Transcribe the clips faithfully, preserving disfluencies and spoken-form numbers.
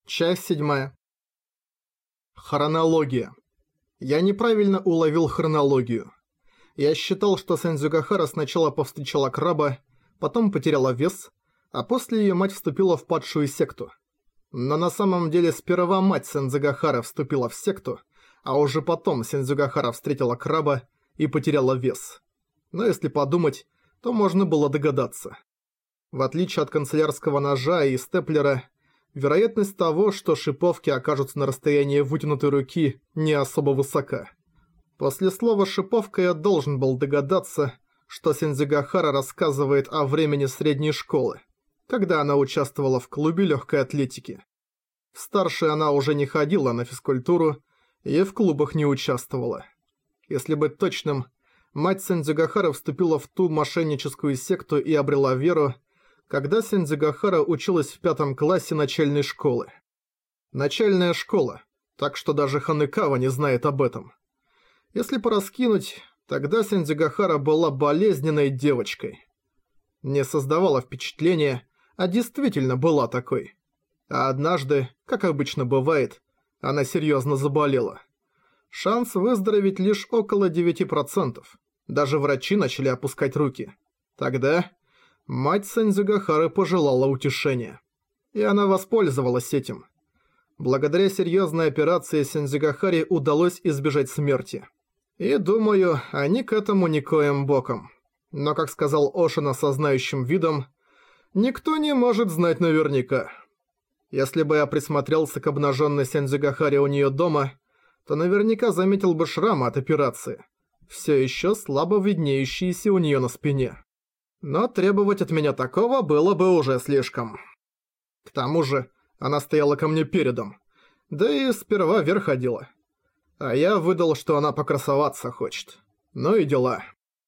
Часть седьмая. Хронология. Я неправильно уловил хронологию. Я считал, что Сэндзюгахара сначала повстречала краба, потом потеряла вес, а после ее мать вступила в падшую секту. Но на самом деле сперва мать Сэндзюгахара вступила в секту, а уже потом Сэндзюгахара встретила краба и потеряла вес. Но если подумать, то можно было догадаться. В отличие от канцелярского ножа и степлера, вероятность того, что шиповки окажутся на расстоянии вытянутой руки, не особо высока. После слова «шиповка» я должен был догадаться, что Сэндзюгахара рассказывает о времени средней школы, когда она участвовала в клубе легкой атлетики. В старшей она уже не ходила на физкультуру и в клубах не участвовала. Если быть точным, мать Сэндзюгахара вступила в ту мошенническую секту и обрела веру, когда Сэндзюгахара училась в пятом классе начальной школы. Начальная школа, так что даже Ханекава не знает об этом. Если пораскинуть, тогда Сэндзюгахара была болезненной девочкой. Не создавала впечатления, а действительно была такой. А однажды, как обычно бывает, она серьезно заболела. Шанс выздороветь лишь около девяти процентов. Даже врачи начали опускать руки. Тогда мать Сэндзюгахары пожелала утешения. И она воспользовалась этим. Благодаря серьезной операции Сэндзюгахаре удалось избежать смерти. И, думаю, они к этому никоим боком. Но, как сказал Ошина со знающим видом, никто не может знать наверняка. Если бы я присмотрелся к обнаженной Сэндзюгахаре у нее дома, то наверняка заметил бы шрамы от операции, все еще слабо виднеющиеся у нее на спине. Но требовать от меня такого было бы уже слишком. К тому же, она стояла ко мне передом, да и сперва вверх ходила. А я выдал, что она покрасоваться хочет. Ну и дела.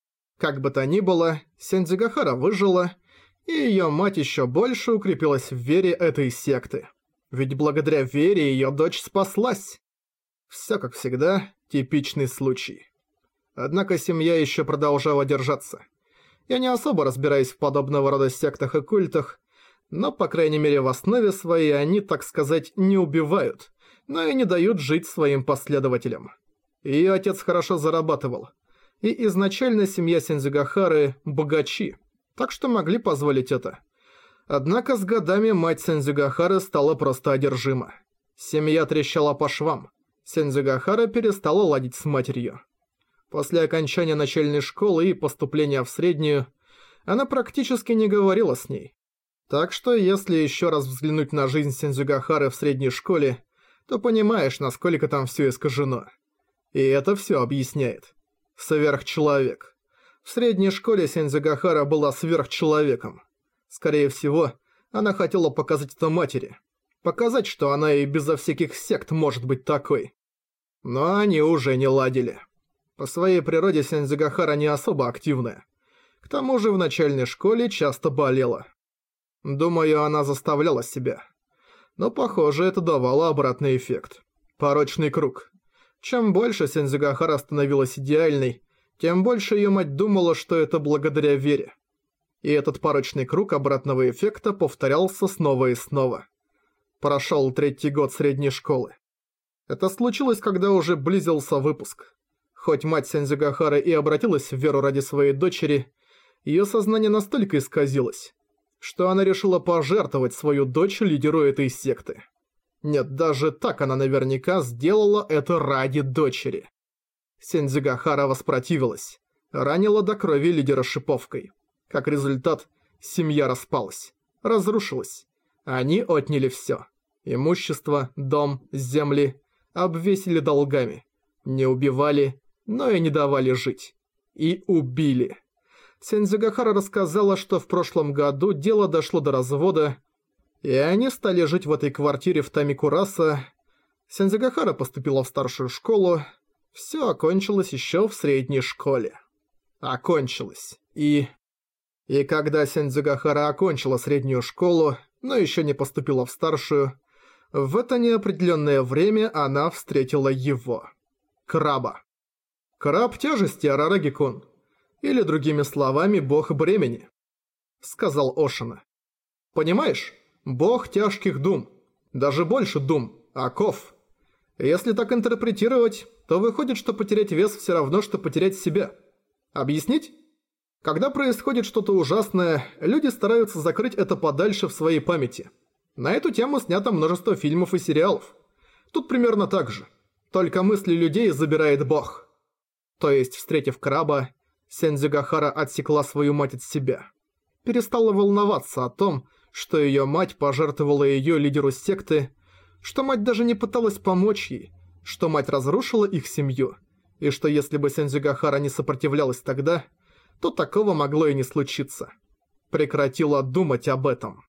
Как бы то ни было, Сэндзюгахара выжила, и ее мать еще больше укрепилась в вере этой секты. Ведь благодаря вере ее дочь спаслась. Все как всегда, типичный случай. Однако семья еще продолжала держаться. Я не особо разбираюсь в подобного рода сектах и культах, но, по крайней мере, в основе своей они, так сказать, не убивают, но и не дают жить своим последователям. Ее отец хорошо зарабатывал, и изначально семья Сэндзюгахары – богачи, так что могли позволить это. Однако с годами мать Сэндзюгахары стала просто одержима. Семья трещала по швам. Сэндзюгахара перестала ладить с матерью. После окончания начальной школы и поступления в среднюю, она практически не говорила с ней. Так что если еще раз взглянуть на жизнь Сэндзюгахары в средней школе, то понимаешь, насколько там все искажено. И это все объясняет. Сверхчеловек. В средней школе Сэндзюгахара была сверхчеловеком. Скорее всего, она хотела показать это матери. Показать, что она и безо всяких сект может быть такой. Но они уже не ладили. По своей природе Сэндзюгахара не особо активная. К тому же в начальной школе часто болела. Думаю, она заставляла себя. Но, похоже, это давало обратный эффект. Порочный круг. Чем больше Сэндзюгахара становилась идеальной, тем больше ее мать думала, что это благодаря вере. И этот порочный круг обратного эффекта повторялся снова и снова. Прошел третий год средней школы. Это случилось, когда уже близился выпуск. Хоть мать Сэндзюгахары и обратилась в веру ради своей дочери, ее сознание настолько исказилось, что она решила пожертвовать свою дочь лидеру этой секты. Нет, даже так она наверняка сделала это ради дочери. Сэндзюгахара воспротивилась, ранила до крови лидера шиповкой. Как результат, семья распалась, разрушилась. Они отняли все. Имущество, дом, земли, обвесили долгами. Не убивали, но и не давали жить. И убили. Сэндзюгахара рассказала, что в прошлом году дело дошло до развода, и они стали жить в этой квартире в Тамикураса. Сэндзюгахара поступила в старшую школу. Все окончилось еще в средней школе. Окончилось. И... И когда Сэндзюгахара окончила среднюю школу, но еще не поступила в старшую, в это неопределенное время она встретила его. Краба. Краб тяжести, Арараги-кун. Или, другими словами, бог бремени, сказал Ошина. Понимаешь? Бог тяжких дум. Даже больше дум, оков. Если так интерпретировать, то выходит, что потерять вес все равно, что потерять себя. Объяснить? Когда происходит что-то ужасное, люди стараются закрыть это подальше в своей памяти. На эту тему снято множество фильмов и сериалов. Тут примерно так же. Только мысли людей забирает Бог. То есть, встретив краба, Сензюгахара отсекла свою мать от себя. Перестала волноваться о том, что ее мать пожертвовала ее лидеру секты, что мать даже не пыталась помочь ей, что мать разрушила их семью, и что если бы Сензюгахара не сопротивлялась тогда, то такого могло и не случиться. Прекратила думать об этом.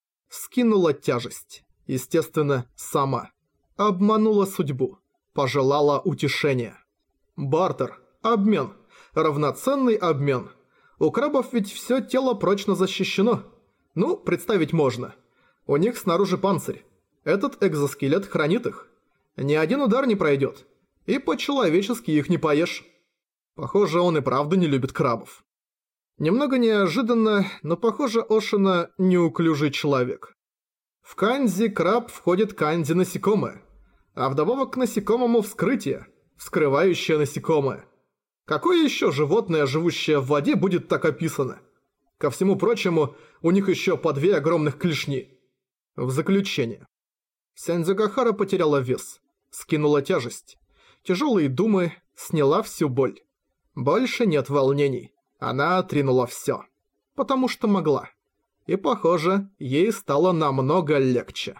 Скинула тяжесть. Естественно, сама. Обманула судьбу. Пожелала утешения. Бартер. Обмен. Равноценный обмен. У крабов ведь все тело прочно защищено. Ну, представить можно. У них снаружи панцирь. Этот экзоскелет хранит их. Ни один удар не пройдет. И по-человечески их не поешь. Похоже, он и правда не любит крабов. Немного неожиданно, но похоже, Ошина неуклюжий человек. В канзи краб входит канзи насекомое, а вдобавок к насекомому вскрытие, вскрывающее насекомое. Какое еще животное, живущее в воде, будет так описано? Ко всему прочему, у них еще по две огромных клешни. В заключение. Сензюгахара потеряла вес, скинула тяжесть. Тяжелые думы, сняла всю боль. Больше нет волнений. Она отринула все. Потому что могла. И, похоже, ей стало намного легче.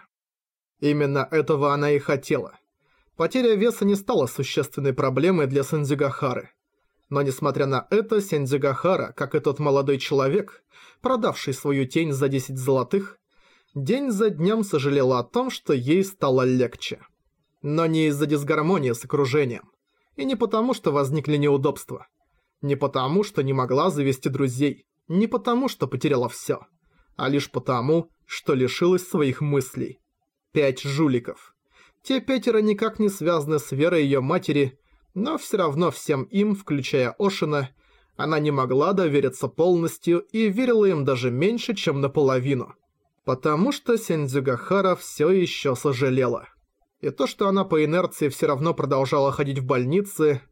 Именно этого она и хотела. Потеря веса не стала существенной проблемой для Сензюгахары. Но несмотря на это, Сензюгахара, как и тот молодой человек, продавший свою тень за десять золотых, день за днем сожалела о том, что ей стало легче. Но не из-за дисгармонии с окружением. И не потому, что возникли неудобства. Не потому, что не могла завести друзей. Не потому, что потеряла все. А лишь потому, что лишилась своих мыслей. Пять жуликов. Те пятеро никак не связаны с верой ее матери, но все равно всем им, включая Ошина, она не могла довериться полностью и верила им даже меньше, чем наполовину. Потому что Сензюгахара все еще сожалела. И то, что она по инерции все равно продолжала ходить в больницы,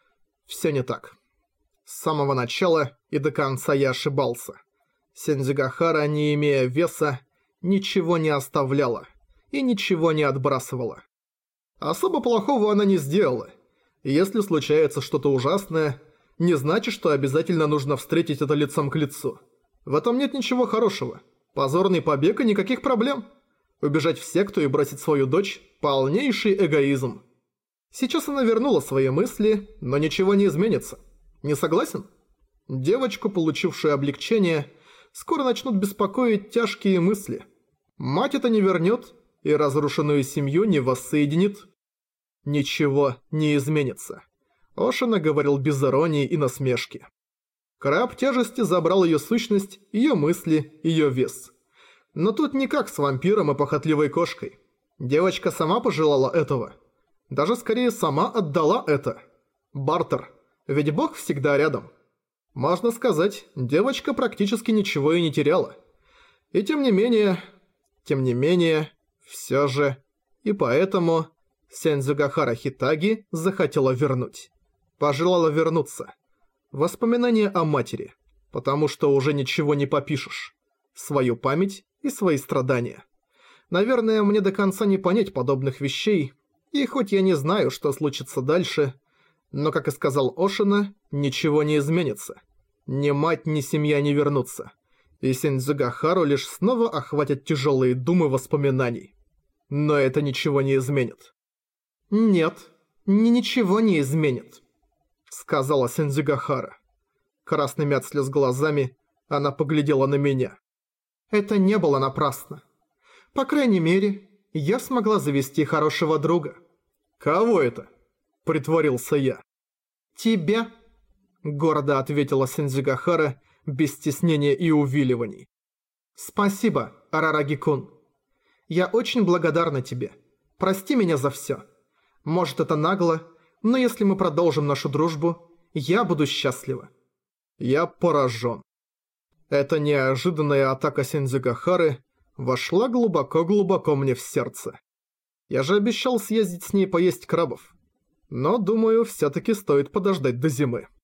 все не так. С самого начала и до конца я ошибался. Сензюгахара, не имея веса, ничего не оставляла и ничего не отбрасывала. Особо плохого она не сделала. И если случается что-то ужасное, не значит, что обязательно нужно встретить это лицом к лицу. В этом нет ничего хорошего. Позорный побег и никаких проблем. Убежать в секту и бросить свою дочь – полнейший эгоизм. Сейчас она вернула свои мысли, но ничего не изменится. Не согласен? Девочку, получившую облегчение, скоро начнут беспокоить тяжкие мысли. Мать это не вернет и разрушенную семью не воссоединит. Ничего не изменится. Ошина говорил без иронии и насмешки. Краб тяжести забрал ее сущность, ее мысли, ее вес. Но тут не как с вампиром и похотливой кошкой. Девочка сама пожелала этого. Даже скорее сама отдала это. Бартер. Ведь Бог всегда рядом. Можно сказать, девочка практически ничего и не теряла. И тем не менее... Тем не менее... Все же... И поэтому... Сензюгахара Хитаги захотела вернуть. Пожелала вернуться. Воспоминания о матери. Потому что уже ничего не попишешь. Свою память и свои страдания. Наверное, мне до конца не понять подобных вещей. И хоть я не знаю, что случится дальше... Но, как и сказал Ошина, ничего не изменится. Ни мать, ни семья не вернутся. И Сензюгахару лишь снова охватят тяжелые думы воспоминаний. Но это ничего не изменит. «Нет, ни ничего не изменит», — сказала Сензюгахара. Красными от слез глазами она поглядела на меня. «Это не было напрасно. По крайней мере, я смогла завести хорошего друга». «Кого это?» — притворился я. «Тебя», — гордо ответила Сензюгахара, без стеснения и увиливаний. «Спасибо, Арараги-кун. Я очень благодарна тебе. Прости меня за все. Может, это нагло, но если мы продолжим нашу дружбу, я буду счастлива». Я поражен. Эта неожиданная атака Сензюгахары вошла глубоко-глубоко мне в сердце. Я же обещал съездить с ней поесть крабов. Но, думаю, всё-таки стоит подождать до зимы.